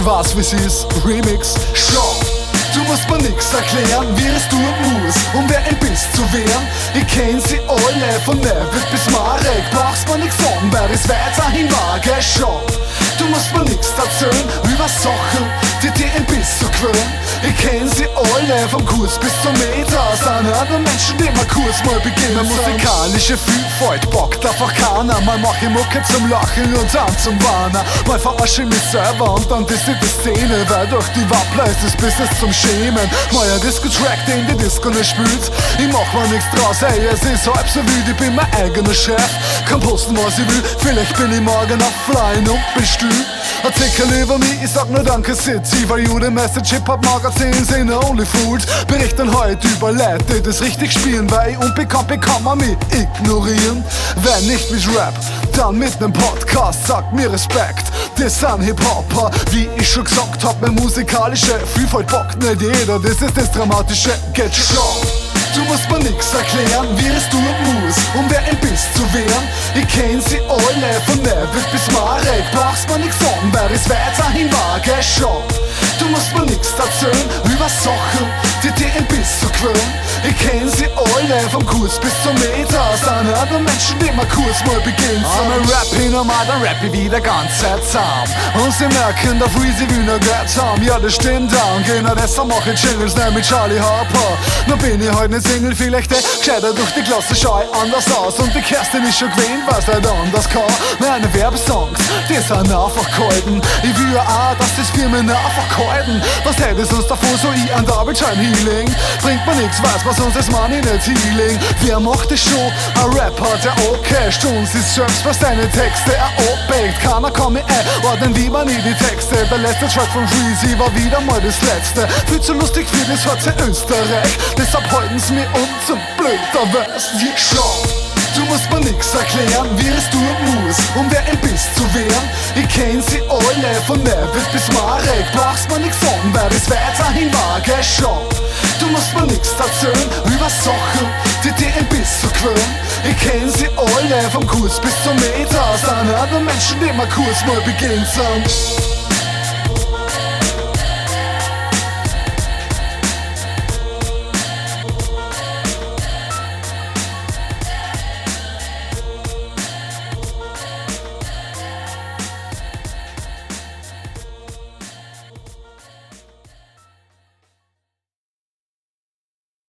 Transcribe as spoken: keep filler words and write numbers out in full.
Ich weiß wie's ist, Remix. Schau, du musst mir nix erklären, wie es tun muss, um wer ein Biss zu wehren. Ich kenn sie alle, von Neville bis Marek. Brauchst mir nix sagen, wer es weiterhin wage. Schau, du musst mir nix erzählen über Sachen, die dir ein Biss zu quälen. Ich kenn sie alle, vom Kurs bis zum Meter. Sind auch nur Menschen, die mal Kurs mal beginnen. Musikalische Vielfalt bockt einfach keiner. Mal mach ich Mucke zum Lachen und dann zum Warner. Mal verarsche ich mich selber und dann disst ich die Szene, weil durch die Wappler ist das Business zum Schämen. Mal ein Disco-Track, den die Disco nicht spielt. Ich mach mir nix draus, ey, es ist halb so wild. Ich bin mein eigener Chef, kann posten was ich will. Vielleicht bin ich morgen offline und bin still. Artikel über mich, ich sag nur danke City, weil you the message Hip-Hop-Magazin sind only fools. Berichten heute über Leute, die das richtig spielen, weil ich unbekannt bin, kann man mich ignorieren. Wenn nicht mit Rap, dann mit nem Podcast, sagt mir Respekt. Das sind Hip-Hopper, wie ich schon gesagt hab, meine musikalische Vielfalt bockt nicht jeder, das ist das Dramatische. Get show! Du musst mir nix erklären, wie es tun muss, um wer ein Biss zu wehren. Ich kenn sie alle, von Neville bis Marek. Brauchst mir nix sagen, wer es weiterhin wage. Schau, du musst mir nix erzählen über Sachen, die dir ein Biss zu quälen. Ich kenn sie alle, vom Kurs bis zum Meter. Sind auch nur Menschen, die mal Kurs mal beginnen. Einmal Rap hin und mal, dann rap ich wieder ganz seltsam. Und sie merken, dass Freezy will noch Geld haben. Ja, das stimmt da. Und genau deshalb mach ich Jingles nicht mit Charlie Harper. Nur bin ich heute nicht Single, vielleicht eh gescheiter durch die Klasse, schau ich anders aus. Und die Kerstin ist schon gewähnt, was nicht anders kann. Meine Werbesongs, die sind einfach gehalten. Ich will ja auch, dass das Firmen einfach gehalten. Was hätte es uns davon, so ich an Double Time Healing? Bringt mir nix, weiß was uns das Money nicht Healing. Wer macht das schon? Ein Rapper, der okay und sich selbst was seine Texte er abbackt. Keiner kann mich einordnen, wie man nie die Texte. Der letzte Track von Freezy war wieder mal das letzte. Viel zu lustig für das Herz in Österreich. Deshalb halten sie mir um zum blöderweise. Schau, du musst mir nix erklären, wie es tun muss, um wer ein Biss zu wehren. Ich kenn sie alle, von Neville bis Marek. Brauchst mir nix sagen, wer es weiterhin wage. Schau, du musst mir nix erzählen über Sachen, die dir ein Biss zu quälen. Ich kenn sie alle, vom Kurs bis zum Meter. Sind auch nur Menschen, die mal Kurs mal beginnen sind.